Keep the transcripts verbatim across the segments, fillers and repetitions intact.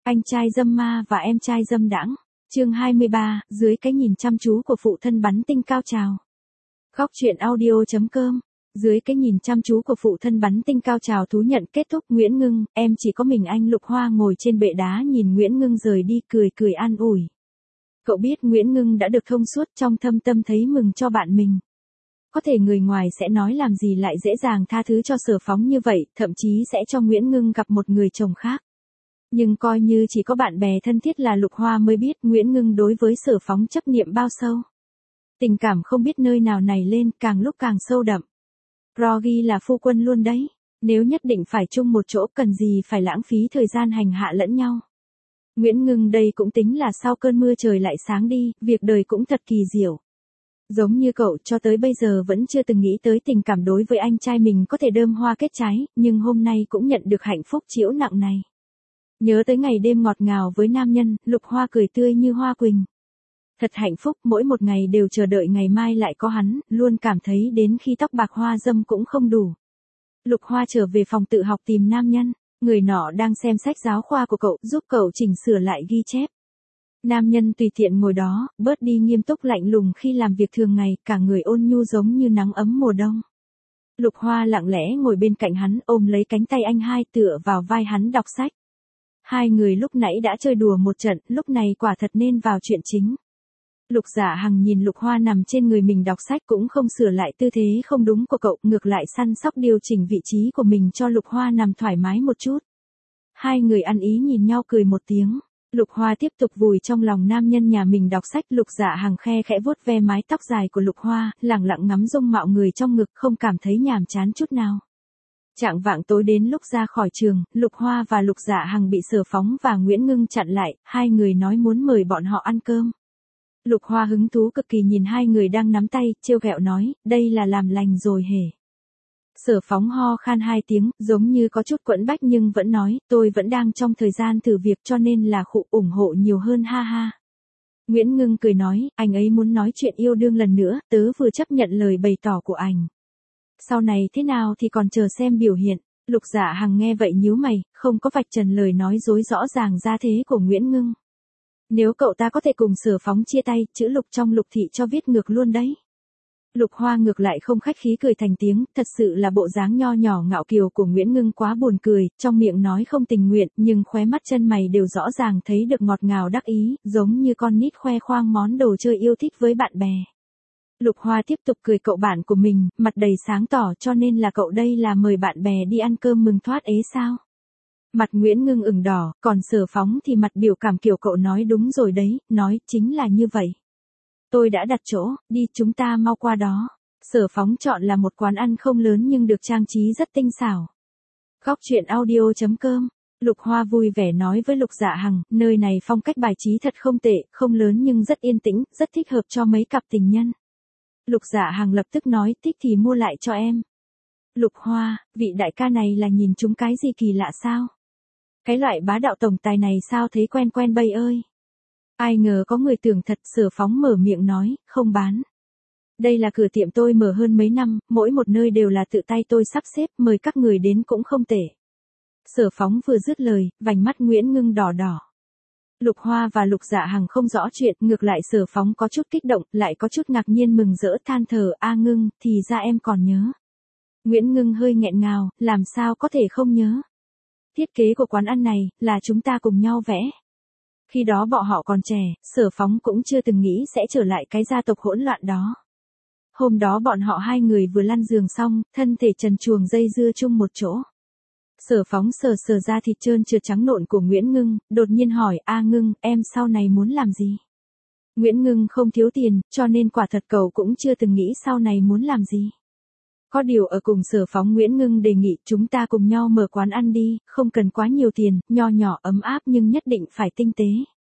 Anh trai dâm ma và em trai dâm đãng. Chương hai mươi ba, dưới cái nhìn chăm chú của phụ thân bắn tinh cao trào. Góc truyện audio chấm com. Dưới cái nhìn chăm chú của phụ thân bắn tinh cao trào thú nhận kết thúc. Nguyễn Ngưng, em chỉ có mình anh Lục Hoa ngồi trên bệ đá nhìn Nguyễn Ngưng rời đi, cười cười an ủi. Cậu biết Nguyễn Ngưng đã được thông suốt, trong thâm tâm thấy mừng cho bạn mình. Có thể người ngoài sẽ nói làm gì lại dễ dàng tha thứ cho Sở Phóng như vậy, thậm chí sẽ cho Nguyễn Ngưng gặp một người chồng khác. Nhưng coi như chỉ có bạn bè thân thiết là Lục Hoa mới biết Nguyễn Ngưng đối với Sở Phóng chấp niệm bao sâu. Tình cảm không biết nơi nào nảy lên, càng lúc càng sâu đậm. Rogi là phu quân luôn đấy. Nếu nhất định phải chung một chỗ, cần gì phải lãng phí thời gian hành hạ lẫn nhau. Nguyễn Ngưng đây cũng tính là sau cơn mưa trời lại sáng đi, việc đời cũng thật kỳ diệu. Giống như cậu cho tới bây giờ vẫn chưa từng nghĩ tới tình cảm đối với anh trai mình có thể đơm hoa kết trái, nhưng hôm nay cũng nhận được hạnh phúc chiếu nặng này. Nhớ tới ngày đêm ngọt ngào với nam nhân, Lục Hoa cười tươi như hoa quỳnh. Thật hạnh phúc, mỗi một ngày đều chờ đợi ngày mai lại có hắn, luôn cảm thấy đến khi tóc bạc hoa dâm cũng không đủ. Lục Hoa trở về phòng tự học tìm nam nhân, người nọ đang xem sách giáo khoa của cậu, giúp cậu chỉnh sửa lại ghi chép. Nam nhân tùy tiện ngồi đó, bớt đi nghiêm túc lạnh lùng khi làm việc thường ngày, cả người ôn nhu giống như nắng ấm mùa đông. Lục Hoa lặng lẽ ngồi bên cạnh hắn, ôm lấy cánh tay anh hai, tựa vào vai hắn đọc sách. Hai người lúc nãy đã chơi đùa một trận, lúc này quả thật nên vào chuyện chính. Lục Dạ Hằng nhìn Lục Hoa nằm trên người mình đọc sách cũng không sửa lại tư thế không đúng của cậu, ngược lại săn sóc điều chỉnh vị trí của mình cho Lục Hoa nằm thoải mái một chút. Hai người ăn ý nhìn nhau cười một tiếng. Lục Hoa tiếp tục vùi trong lòng nam nhân nhà mình đọc sách. Lục Dạ Hằng khe khẽ vuốt ve mái tóc dài của Lục Hoa, lặng lặng ngắm dung mạo người trong ngực, không cảm thấy nhàm chán chút nào. Chạng vạng tối đến lúc ra khỏi trường, Lục Hoa và Lục Dạ Hằng bị Sở Phóng và Nguyễn Ngưng chặn lại, hai người nói muốn mời bọn họ ăn cơm. Lục Hoa hứng thú cực kỳ nhìn hai người đang nắm tay, trêu ghẹo nói, đây là làm lành rồi hề. Sở Phóng ho khan hai tiếng, giống như có chút quẫn bách nhưng vẫn nói, tôi vẫn đang trong thời gian thử việc cho nên là khụ ủng hộ nhiều hơn ha ha. Nguyễn Ngưng cười nói, anh ấy muốn nói chuyện yêu đương lần nữa, tớ vừa chấp nhận lời bày tỏ của anh. Sau này thế nào thì còn chờ xem biểu hiện. Lục Dạ Hằng nghe vậy nhíu mày, không có vạch trần lời nói dối rõ ràng ra thế của Nguyễn Ngưng. Nếu cậu ta có thể cùng Sở Phóng chia tay, chữ Lục trong Lục thị cho viết ngược luôn đấy. Lục Hoa ngược lại không khách khí cười thành tiếng, thật sự là bộ dáng nho nhỏ ngạo kiều của Nguyễn Ngưng quá buồn cười, trong miệng nói không tình nguyện, nhưng khóe mắt chân mày đều rõ ràng thấy được ngọt ngào đắc ý, giống như con nít khoe khoang món đồ chơi yêu thích với bạn bè. Lục Hoa tiếp tục cười cậu bạn của mình, mặt đầy sáng tỏ, cho nên là cậu đây là mời bạn bè đi ăn cơm mừng thoát ế sao? Mặt Nguyễn Ngưng ửng đỏ, còn Sở Phóng thì mặt biểu cảm kiểu cậu nói đúng rồi đấy, nói chính là như vậy. Tôi đã đặt chỗ, đi chúng ta mau qua đó. Sở Phóng chọn là một quán ăn không lớn nhưng được trang trí rất tinh xảo. Góc truyện audio chấm com. Lục Hoa vui vẻ nói với Lục Dạ Hằng, nơi này phong cách bài trí thật không tệ, không lớn nhưng rất yên tĩnh, rất thích hợp cho mấy cặp tình nhân. Lục Dạ Hằng lập tức nói, thích thì mua lại cho em. Lục Hoa, vị đại ca này là nhìn chúng cái gì kỳ lạ sao? Cái loại bá đạo tổng tài này sao thấy quen quen bây ơi? Ai ngờ có người tưởng thật. Sở Phóng mở miệng nói, không bán. Đây là cửa tiệm tôi mở hơn mấy năm, mỗi một nơi đều là tự tay tôi sắp xếp, mời các người đến cũng không tệ. Sở Phóng vừa dứt lời, vành mắt Nguyễn Ngưng đỏ đỏ. Lục Hoa và Lục Dạ Hằng không rõ chuyện, ngược lại Sở Phóng có chút kích động, lại có chút ngạc nhiên mừng rỡ than thở, a Ngưng, thì ra em còn nhớ. Nguyễn Ngưng hơi nghẹn ngào, làm sao có thể không nhớ. Thiết kế của quán ăn này, là chúng ta cùng nhau vẽ. Khi đó bọn họ còn trẻ, Sở Phóng cũng chưa từng nghĩ sẽ trở lại cái gia tộc hỗn loạn đó. Hôm đó bọn họ hai người vừa lăn giường xong, thân thể trần truồng dây dưa chung một chỗ. Sở Phóng sờ sờ ra thịt trơn trượt trắng nộn của Nguyễn Ngưng, đột nhiên hỏi, a Ngưng, em sau này muốn làm gì? Nguyễn Ngưng không thiếu tiền, cho nên quả thật cậu cũng chưa từng nghĩ sau này muốn làm gì. Có điều ở cùng Sở Phóng Nguyễn Ngưng đề nghị chúng ta cùng nhau mở quán ăn đi, không cần quá nhiều tiền, nho nhỏ ấm áp nhưng nhất định phải tinh tế.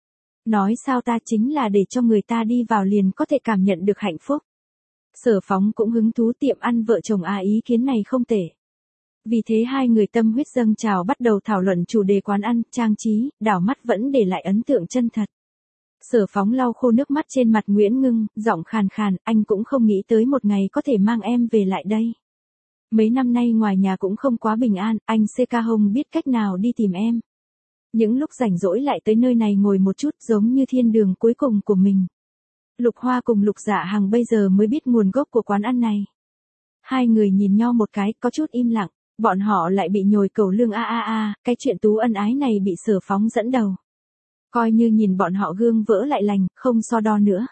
Nói sao ta chính là để cho người ta đi vào liền có thể cảm nhận được hạnh phúc. Sở Phóng cũng hứng thú, tiệm ăn vợ chồng à, ý kiến này không tệ. Vì thế hai người tâm huyết dâng trào bắt đầu thảo luận chủ đề quán ăn, trang trí, đảo mắt vẫn để lại ấn tượng chân thật. Sở Phóng lau khô nước mắt trên mặt Nguyễn Ngưng, giọng khàn khàn, anh cũng không nghĩ tới một ngày có thể mang em về lại đây. Mấy năm nay ngoài nhà cũng không quá bình an, anh xê ca Hồng biết cách nào đi tìm em. Những lúc rảnh rỗi lại tới nơi này ngồi một chút giống như thiên đường cuối cùng của mình. Lục Hoa cùng Lục Dạ Hằng bây giờ mới biết nguồn gốc của quán ăn này. Hai người nhìn nhau một cái, có chút im lặng, bọn họ lại bị nhồi cẩu lương a a a, cái chuyện tú ân ái này bị Sở Phóng dẫn đầu. Coi như nhìn bọn họ gương vỡ lại lành, không so đo nữa.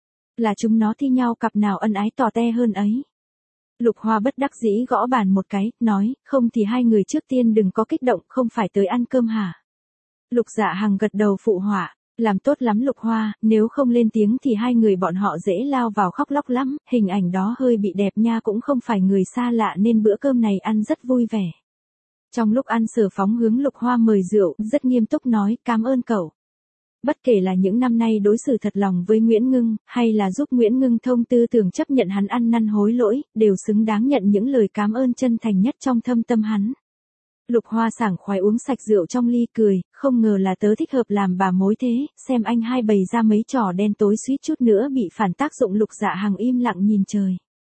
Là chúng nó thi nhau cặp nào ân ái tò te hơn ấy. Lục Hoa bất đắc dĩ gõ bàn một cái, nói, không thì hai người trước tiên đừng có kích động, không phải tới ăn cơm hả? Lục Dạ Hằng gật đầu phụ họa, làm tốt lắm Lục Hoa, nếu không lên tiếng thì hai người bọn họ dễ lao vào khóc lóc lắm, hình ảnh đó hơi bị đẹp nha, cũng không phải người xa lạ nên bữa cơm này ăn rất vui vẻ. Trong lúc ăn Sở Phóng hướng Lục Hoa mời rượu, rất nghiêm túc nói, cảm ơn cậu. Bất kể là những năm nay đối xử thật lòng với Nguyễn Ngưng, hay là giúp Nguyễn Ngưng thông tư tưởng chấp nhận hắn ăn năn hối lỗi, đều xứng đáng nhận những lời cảm ơn chân thành nhất trong thâm tâm hắn. Lục Hoa sảng khoái uống sạch rượu trong ly cười, không ngờ là tớ thích hợp làm bà mối thế, xem anh hai bày ra mấy trò đen tối suýt chút nữa bị phản tác dụng. Lục Dạ Hằng im lặng nhìn trời.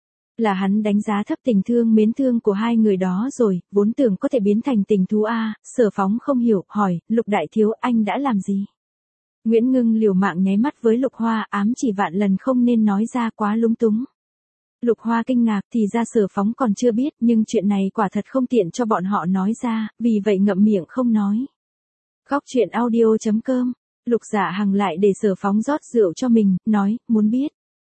Là hắn đánh giá thấp tình thương mến thương của hai người đó rồi, vốn tưởng có thể biến thành tình thú a. Sở Phóng không hiểu, hỏi, Lục đại thiếu anh đã làm gì? Nguyễn Ngưng liều mạng nháy mắt với Lục Hoa, ám chỉ vạn lần không nên nói ra, quá lúng túng. Lục Hoa kinh ngạc, thì ra Sở Phóng còn chưa biết, nhưng chuyện này quả thật không tiện cho bọn họ nói ra, vì vậy ngậm miệng không nói. Góc truyện audio chấm com, Lục Dạ Hằng lại để Sở Phóng rót rượu cho mình, nói, muốn biết.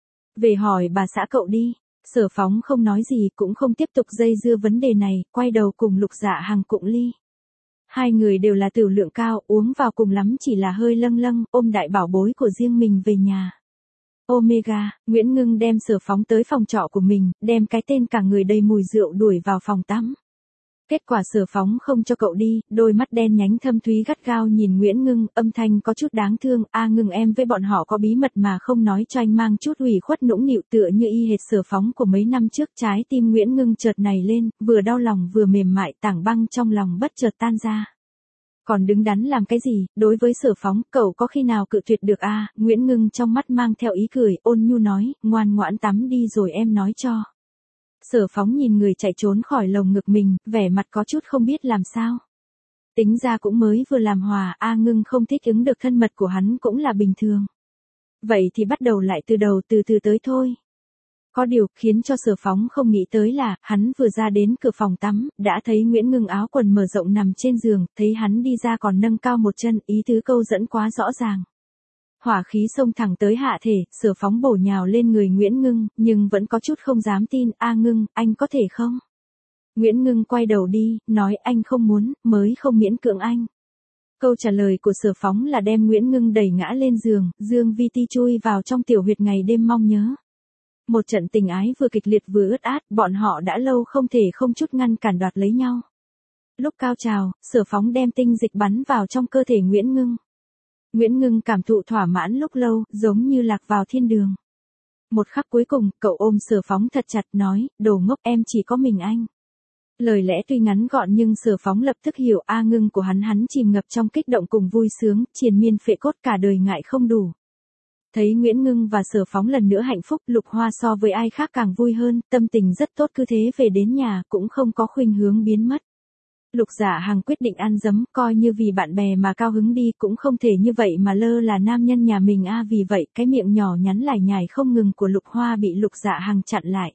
Về hỏi bà xã cậu đi. Sở Phóng không nói gì, cũng không tiếp tục dây dưa vấn đề này, quay đầu cùng Lục Dạ Hằng cụng ly. Hai người đều là tửu lượng cao, uống vào cùng lắm chỉ là hơi lâng lâng, ôm đại bảo bối của riêng mình về nhà. Omega, Nguyễn Ngưng đem Sở Phóng tới phòng trọ của mình, đem cái tên cả người đầy mùi rượu đuổi vào phòng tắm. Kết quả Sở Phóng không cho cậu đi, đôi mắt đen nhánh thâm thúy gắt gao nhìn Nguyễn Ngưng, âm thanh có chút đáng thương, a Ngưng em với bọn họ có bí mật mà không nói cho anh, mang chút ủy khuất nũng nịu tựa như y hệt Sở Phóng của mấy năm trước. Trái tim Nguyễn Ngưng chợt này lên, vừa đau lòng vừa mềm mại, tảng băng trong lòng bất chợt tan ra. Còn đứng đắn làm cái gì, đối với Sở Phóng, cậu có khi nào cự tuyệt được a? Nguyễn Ngưng trong mắt mang theo ý cười, ôn nhu nói, ngoan ngoãn tắm đi rồi em nói cho. Sở Phóng nhìn người chạy trốn khỏi lồng ngực mình, vẻ mặt có chút không biết làm sao. Tính ra cũng mới vừa làm hòa, A Ngưng không thích ứng được thân mật của hắn cũng là bình thường. Vậy thì bắt đầu lại từ đầu, từ từ tới thôi. Có điều, khiến cho Sở Phóng không nghĩ tới là, hắn vừa ra đến cửa phòng tắm, đã thấy Nguyễn Ngưng áo quần mở rộng nằm trên giường, thấy hắn đi ra còn nâng cao một chân, ý tứ câu dẫn quá rõ ràng. Hỏa khí xông thẳng tới hạ thể, Sở Phóng bổ nhào lên người Nguyễn Ngưng, nhưng vẫn có chút không dám tin, a Ngưng, anh có thể không? Nguyễn Ngưng quay đầu đi, nói anh không muốn, mới không miễn cưỡng anh. Câu trả lời của Sở Phóng là đem Nguyễn Ngưng đẩy ngã lên giường, Dương Vi Ti chui vào trong tiểu huyệt ngày đêm mong nhớ. Một trận tình ái vừa kịch liệt vừa ướt át, bọn họ đã lâu không thể không chút ngăn cản đoạt lấy nhau. Lúc cao trào, Sở Phóng đem tinh dịch bắn vào trong cơ thể Nguyễn Ngưng. Nguyễn Ngưng cảm thụ thỏa mãn lúc lâu, giống như lạc vào thiên đường. Một khắc cuối cùng, cậu ôm Sở Phóng thật chặt nói, đồ ngốc em chỉ có mình anh. Lời lẽ tuy ngắn gọn nhưng Sở Phóng lập tức hiểu A Ngưng của hắn hắn chìm ngập trong kích động cùng vui sướng, triền miên phệ cốt cả đời ngại không đủ. Thấy Nguyễn Ngưng và Sở Phóng lần nữa hạnh phúc, Lục Hoa so với ai khác càng vui hơn, tâm tình rất tốt, cứ thế về đến nhà cũng không có khuynh hướng biến mất. Lục Dạ Hằng quyết định ăn dấm, coi như vì bạn bè mà cao hứng đi, cũng không thể như vậy mà lơ là nam nhân nhà mình a. Vì vậy, cái miệng nhỏ nhắn lải nhải không ngừng của Lục Hoa bị Lục Dạ Hằng chặn lại.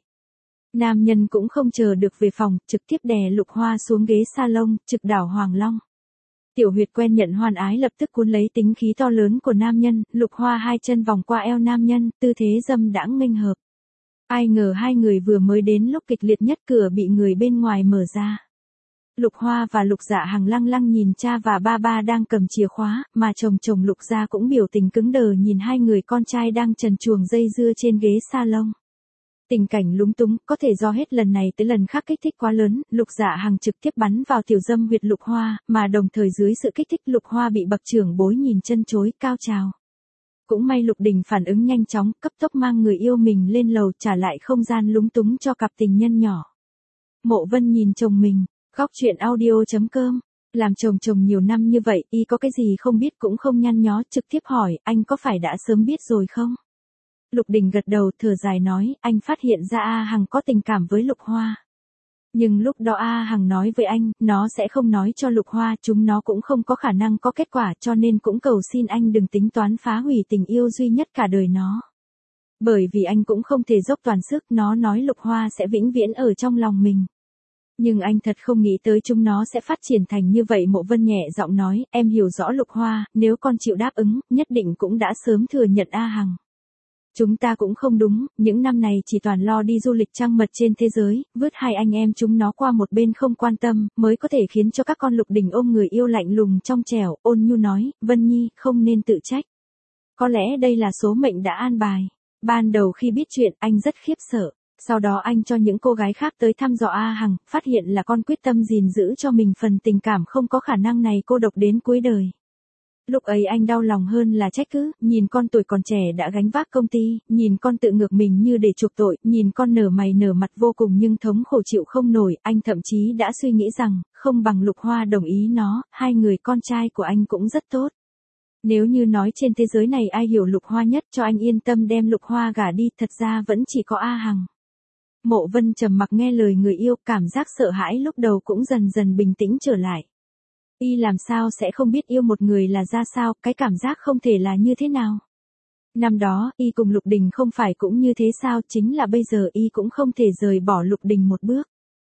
Nam nhân cũng không chờ được về phòng, trực tiếp đè Lục Hoa xuống ghế salon, trực đảo Hoàng Long. Tiểu huyệt quen nhận hoan ái lập tức cuốn lấy tính khí to lớn của nam nhân, Lục Hoa hai chân vòng qua eo nam nhân, tư thế dâm đãng nghênh hợp. Ai ngờ hai người vừa mới đến lúc kịch liệt nhất, cửa bị người bên ngoài mở ra. Lục Hoa và Lục Dạ Hằng lăng lăng nhìn cha và ba ba đang cầm chìa khóa, mà chồng chồng Lục Gia cũng biểu tình cứng đờ nhìn hai người con trai đang trần truồng dây dưa trên ghế salon. Tình cảnh lúng túng, có thể do hết lần này tới lần khác kích thích quá lớn, Lục Dạ Hằng trực tiếp bắn vào tiểu dâm huyệt Lục Hoa, mà đồng thời dưới sự kích thích Lục Hoa bị bậc trưởng bối nhìn chân chối, cao trào. Cũng may Lục Đình phản ứng nhanh chóng, cấp tốc mang người yêu mình lên lầu trả lại không gian lúng túng cho cặp tình nhân nhỏ. Mộ Vân nhìn chồng mình, góc truyện audio chấm com, làm chồng chồng nhiều năm như vậy, y có cái gì không biết cũng không nhăn nhó, trực tiếp hỏi, anh có phải đã sớm biết rồi không? Lục Đình gật đầu, thở dài nói, anh phát hiện ra A Hằng có tình cảm với Lục Hoa. Nhưng lúc đó A Hằng nói với anh, nó sẽ không nói cho Lục Hoa, chúng nó cũng không có khả năng có kết quả, cho nên cũng cầu xin anh đừng tính toán phá hủy tình yêu duy nhất cả đời nó. Bởi vì anh cũng không thể dốc toàn sức, nó nói Lục Hoa sẽ vĩnh viễn ở trong lòng mình. Nhưng anh thật không nghĩ tới chúng nó sẽ phát triển thành như vậy. Mộ Vân nhẹ giọng nói, em hiểu rõ Lục Hoa, nếu con chịu đáp ứng, nhất định cũng đã sớm thừa nhận A Hằng. Chúng ta cũng không đúng, những năm này chỉ toàn lo đi du lịch trăng mật trên thế giới, vứt hai anh em chúng nó qua một bên không quan tâm, mới có thể khiến cho các con Lục Đình ôm người yêu lạnh lùng trong trẻo. Ôn nhu nói, Vân Nhi, không nên tự trách. Có lẽ đây là số mệnh đã an bài. Ban đầu khi biết chuyện, anh rất khiếp sợ. Sau đó anh cho những cô gái khác tới thăm dò A Hằng, phát hiện là con quyết tâm gìn giữ cho mình phần tình cảm không có khả năng này cô độc đến cuối đời. Lúc ấy anh đau lòng hơn là trách cứ, nhìn con tuổi còn trẻ đã gánh vác công ty, nhìn con tự ngược mình như để chuộc tội, nhìn con nở mày nở mặt vô cùng nhưng thống khổ chịu không nổi, anh thậm chí đã suy nghĩ rằng, không bằng Lục Hoa đồng ý nó, hai người con trai của anh cũng rất tốt. Nếu như nói trên thế giới này ai hiểu Lục Hoa nhất cho anh yên tâm đem Lục Hoa gả đi, thật ra vẫn chỉ có A Hằng. Mộ Vân trầm mặc nghe lời người yêu, cảm giác sợ hãi lúc đầu cũng dần dần bình tĩnh trở lại. Y làm sao sẽ không biết yêu một người là ra sao, cái cảm giác không thể là như thế nào. Năm đó, Y cùng Lục Đình không phải cũng như thế sao, chính là bây giờ Y cũng không thể rời bỏ Lục Đình một bước.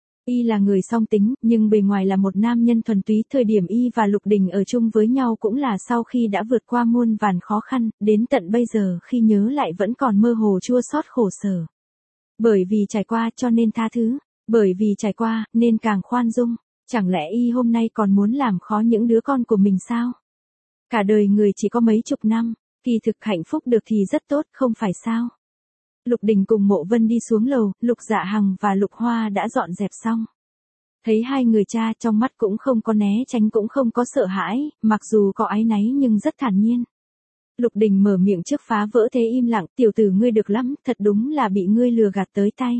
Y là người song tính, nhưng bề ngoài là một nam nhân thuần túy. Thời điểm Y và Lục Đình ở chung với nhau cũng là sau khi đã vượt qua muôn vàn khó khăn, đến tận bây giờ khi nhớ lại vẫn còn mơ hồ chua xót khổ sở. Bởi vì trải qua cho nên tha thứ, bởi vì trải qua nên càng khoan dung. Chẳng lẽ Y hôm nay còn muốn làm khó những đứa con của mình sao? Cả đời người chỉ có mấy chục năm, kỳ thực hạnh phúc được thì rất tốt, không phải sao? Lục Đình cùng Mộ Vân đi xuống lầu, Lục Dạ Hằng và Lục Hoa đã dọn dẹp xong. Thấy hai người cha trong mắt cũng không có né tránh cũng không có sợ hãi, mặc dù có áy náy nhưng rất thản nhiên. Lục Đình mở miệng trước phá vỡ thế im lặng, tiểu tử ngươi được lắm, thật đúng là bị ngươi lừa gạt tới tay.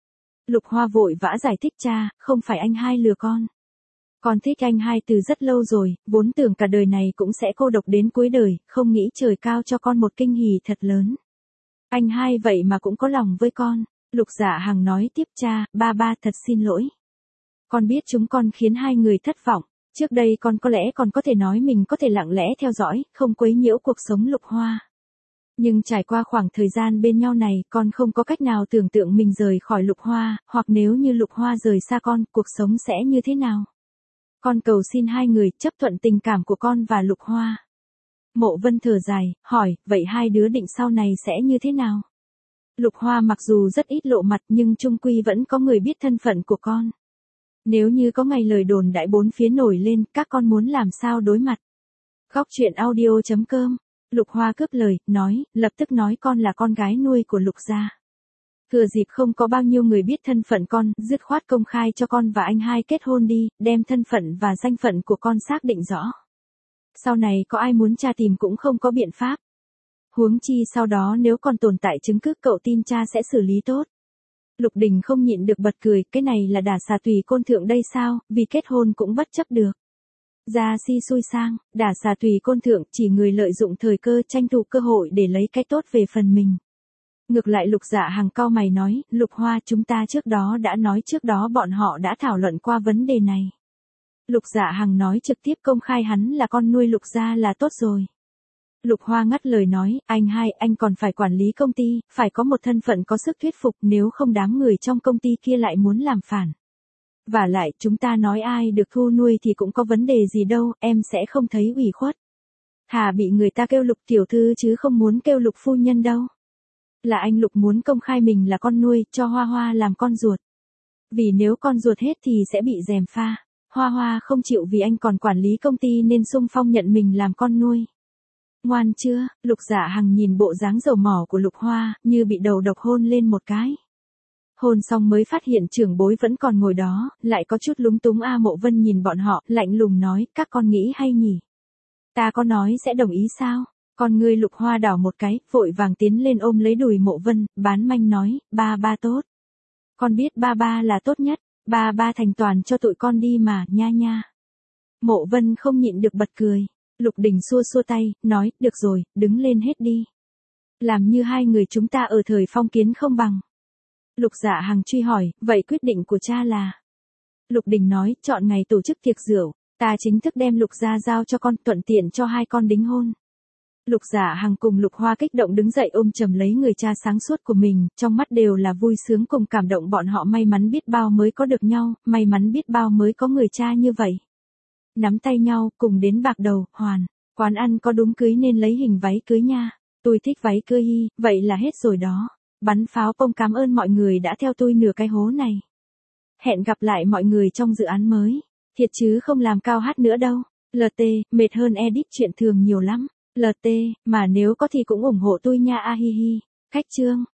Lục Hoa vội vã giải thích cha, không phải anh hai lừa con. Con thích anh hai từ rất lâu rồi, vốn tưởng cả đời này cũng sẽ cô độc đến cuối đời, không nghĩ trời cao cho con một kinh hỉ thật lớn. Anh hai vậy mà cũng có lòng với con. Lục Dạ Hằng nói tiếp cha, ba ba thật xin lỗi. Con biết chúng con khiến hai người thất vọng. Trước đây con có lẽ còn có thể nói mình có thể lặng lẽ theo dõi, không quấy nhiễu cuộc sống Lục Hoa. Nhưng trải qua khoảng thời gian bên nhau này, con không có cách nào tưởng tượng mình rời khỏi Lục Hoa, hoặc nếu như Lục Hoa rời xa con, cuộc sống sẽ như thế nào. Con cầu xin hai người chấp thuận tình cảm của con và Lục Hoa. Mộ Vân thở dài, hỏi, vậy hai đứa định sau này sẽ như thế nào? Lục Hoa mặc dù rất ít lộ mặt nhưng chung quy vẫn có người biết thân phận của con. Nếu như có ngày lời đồn đại bốn phía nổi lên, các con muốn làm sao đối mặt? Góc truyện audio chấm com. Lục Hoa cướp lời, nói, lập tức nói con là con gái nuôi của Lục gia. Thừa dịp không có bao nhiêu người biết thân phận con, dứt khoát công khai cho con và anh hai kết hôn đi, đem thân phận và danh phận của con xác định rõ. Sau này có ai muốn tra tìm cũng không có biện pháp. Huống chi sau đó nếu còn tồn tại chứng cứ cậu tin cha sẽ xử lý tốt. Lục Đình không nhịn được bật cười, cái này là đả xà tùy côn thượng đây sao, vì kết hôn cũng bất chấp được. Gia si xui sang, đả xà tùy côn thượng chỉ người lợi dụng thời cơ tranh thủ cơ hội để lấy cái tốt về phần mình. Ngược lại Lục Dạ Hằng cau mày nói, Lục Hoa chúng ta trước đó đã nói trước đó bọn họ đã thảo luận qua vấn đề này. Lục Dạ Hằng nói trực tiếp công khai hắn là con nuôi Lục gia là tốt rồi. Lục Hoa ngắt lời nói, anh hai, anh còn phải quản lý công ty, phải có một thân phận có sức thuyết phục, nếu không đám người trong công ty kia lại muốn làm phản. Và lại, chúng ta nói ai được thu nuôi thì cũng có vấn đề gì đâu, em sẽ không thấy ủy khuất. Thà bị người ta kêu Lục tiểu thư chứ không muốn kêu Lục phu nhân đâu. Là anh Lục muốn công khai mình là con nuôi, cho Hoa Hoa làm con ruột. Vì nếu con ruột hết thì sẽ bị gièm pha. Hoa Hoa không chịu vì anh còn quản lý công ty nên xung phong nhận mình làm con nuôi. Ngoan chưa? Lục Dạ Hằng nhìn bộ dáng dầu mỏ của Lục Hoa, như bị đầu độc hôn lên một cái. Hôn xong mới phát hiện trưởng bối vẫn còn ngồi đó, lại có chút lúng túng. A Mộ Vân nhìn bọn họ, lạnh lùng nói, các con nghĩ hay nhỉ? Ta có nói sẽ đồng ý sao? Con ngươi Lục Hoa đảo một cái, vội vàng tiến lên ôm lấy đùi Mộ Vân, bán manh nói, ba ba tốt. Con biết ba ba là tốt nhất, ba ba thành toàn cho tụi con đi mà, nha nha. Mộ Vân không nhịn được bật cười. Lục Đình xua xua tay, nói, được rồi, đứng lên hết đi. Làm như hai người chúng ta ở thời phong kiến không bằng. Lục Dạ Hằng truy hỏi, vậy quyết định của cha là? Lục Đình nói, chọn ngày tổ chức tiệc rượu, ta chính thức đem Lục gia giao cho con, thuận tiện cho hai con đính hôn. Lục Giả Hằng cùng Lục Hoa kích động đứng dậy ôm chầm lấy người cha sáng suốt của mình, trong mắt đều là vui sướng cùng cảm động, bọn họ may mắn biết bao mới có được nhau, may mắn biết bao mới có người cha như vậy. Nắm tay nhau, cùng đến bạc đầu, hoàn, quán ăn có đúng cưới nên lấy hình váy cưới nha, tôi thích váy cưới y, vậy là hết rồi đó. Bắn pháo bông, cảm ơn mọi người đã theo tôi nửa cái hố này. Hẹn gặp lại mọi người trong dự án mới, thiệt chứ không làm cao hát nữa đâu. lờ tê, mệt hơn edit chuyện thường nhiều lắm. lờ tê, mà nếu có thì cũng ủng hộ tôi nha, a hi hi. Khách chương.